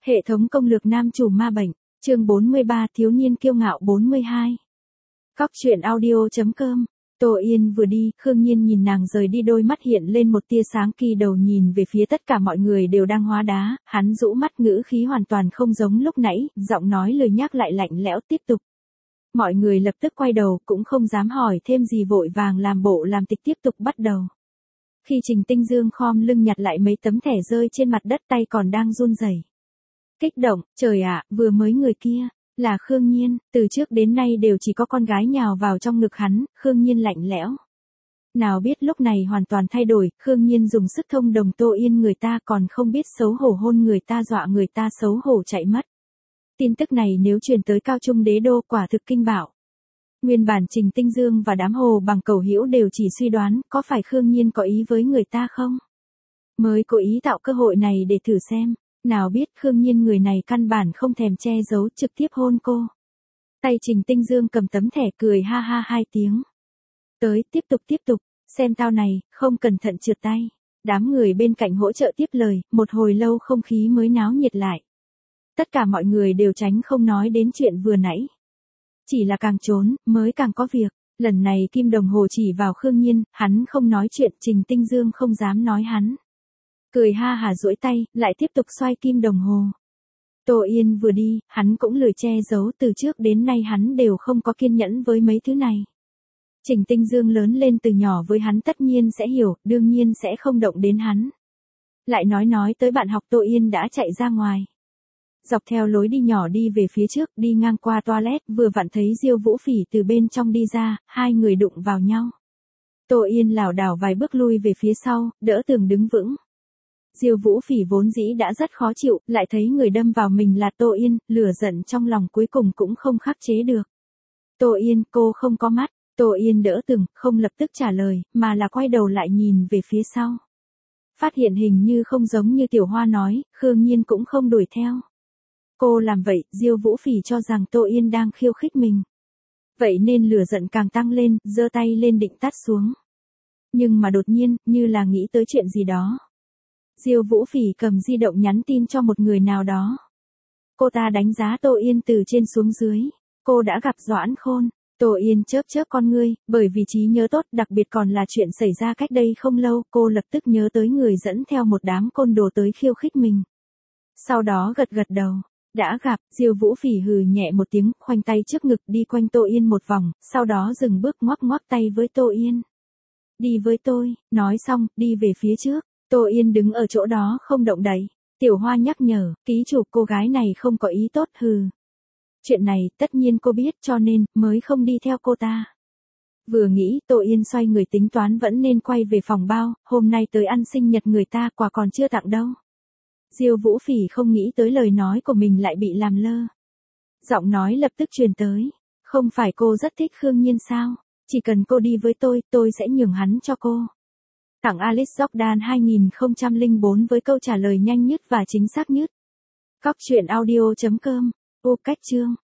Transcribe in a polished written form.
Hệ thống công lược nam chủ ma bệnh, chương 43 thiếu niên kiêu ngạo 42. Cóc truyện audio.com. Tô Yên vừa đi, Khương Nhiên nhìn nàng rời đi, đôi mắt hiện lên một tia sáng, kỳ đầu nhìn về phía tất cả mọi người đều đang hóa đá, hắn rũ mắt, ngữ khí hoàn toàn không giống lúc nãy, giọng nói lời nhắc lại lạnh lẽo tiếp tục. Mọi người lập tức quay đầu, cũng không dám hỏi thêm gì, vội vàng làm bộ làm tịch tiếp tục bắt đầu. Khi Trình Tinh Dương khom lưng nhặt lại mấy tấm thẻ rơi trên mặt đất, tay còn đang run rẩy. Kích động, trời ạ, vừa mới người kia là Khương Nhiên, từ trước đến nay đều chỉ có con gái nhào vào trong ngực hắn, Khương Nhiên lạnh lẽo. Nào biết lúc này hoàn toàn thay đổi, Khương Nhiên dùng sức thông đồng Tô Yên, người ta còn không biết xấu hổ hôn người ta, dọa người ta xấu hổ chạy mất. Tin tức này nếu truyền tới Cao Trung Đế đô, quả thực kinh bạo. Nguyên bản Trình Tinh Dương và đám Hồ Bằng Cẩu Hữu đều chỉ suy đoán có phải Khương Nhiên có ý với người ta không, mới cố ý tạo cơ hội này để thử xem. Nào biết Khương Nhiên người này căn bản không thèm che giấu, trực tiếp hôn cô. Tay Trình Tinh Dương cầm tấm thẻ, cười ha ha hai tiếng. Tới, tiếp tục, xem tao này, không cẩn thận trượt tay. Đám người bên cạnh hỗ trợ tiếp lời, một hồi lâu không khí mới náo nhiệt lại. Tất cả mọi người đều tránh không nói đến chuyện vừa nãy. Chỉ là càng trốn, mới càng có việc. Lần này kim đồng hồ chỉ vào Khương Nhiên, hắn không nói chuyện, Trình Tinh Dương không dám nói hắn. Cười ha hả duỗi tay, lại tiếp tục xoay kim đồng hồ. Tô Yên vừa đi, hắn cũng lười che giấu, từ trước đến nay hắn đều không có kiên nhẫn với mấy thứ này. Trình Tinh Dương lớn lên từ nhỏ với hắn tất nhiên sẽ hiểu, đương nhiên sẽ không động đến hắn. Lại nói tới bạn học, Tô Yên đã chạy ra ngoài. Dọc theo lối đi nhỏ đi về phía trước, đi ngang qua toilet, vừa vặn thấy Diêu Vũ Phỉ từ bên trong đi ra, hai người đụng vào nhau. Tô Yên lảo đảo vài bước lui về phía sau, đỡ tường đứng vững. Diêu Vũ Phỉ vốn dĩ đã rất khó chịu, lại thấy người đâm vào mình là Tô Yên, lửa giận trong lòng cuối cùng cũng không khắc chế được. Tô Yên, cô không có mắt. Tô Yên đỡ tường, không lập tức trả lời, mà là quay đầu lại nhìn về phía sau. Phát hiện hình như không giống như Tiểu Hoa nói, Khương Nhiên cũng không đuổi theo. Cô làm vậy, Diêu Vũ Phỉ cho rằng Tô Yên đang khiêu khích mình. Vậy nên lửa giận càng tăng lên, giơ tay lên định tát xuống. Nhưng mà đột nhiên, như là nghĩ tới chuyện gì đó. Diêu Vũ Phỉ cầm di động nhắn tin cho một người nào đó. Cô ta đánh giá Tô Yên từ trên xuống dưới. Cô đã gặp Doãn Khôn. Tô Yên chớp con ngươi, bởi vì trí nhớ tốt, đặc biệt còn là chuyện xảy ra cách đây không lâu, cô lập tức nhớ tới người dẫn theo một đám côn đồ tới khiêu khích mình. Sau đó gật đầu. Đã gặp. Diêu Vũ Phỉ hừ nhẹ một tiếng, khoanh tay trước ngực đi quanh Tô Yên một vòng, sau đó dừng bước ngoắc tay với Tô Yên. Đi với tôi, nói xong, đi về phía trước. Tô Yên đứng ở chỗ đó không động đậy. Tiểu Hoa nhắc nhở, ký chủ, cô gái này không có ý tốt, hừ. Chuyện này, tất nhiên cô biết, cho nên, mới không đi theo cô ta. Vừa nghĩ, Tô Yên xoay người tính toán vẫn nên quay về phòng bao, hôm nay tới ăn sinh nhật người ta, quà còn chưa tặng đâu. Diêu Vũ Phỉ không nghĩ tới lời nói của mình lại bị làm lơ. Giọng nói lập tức truyền tới. Không phải cô rất thích Khương Nhiên sao? Chỉ cần cô đi với tôi sẽ nhường hắn cho cô. Tặng Alice Jordan 2004 với câu trả lời nhanh nhất và chính xác nhất. Cóc truyện audio.com. Ô cách chương.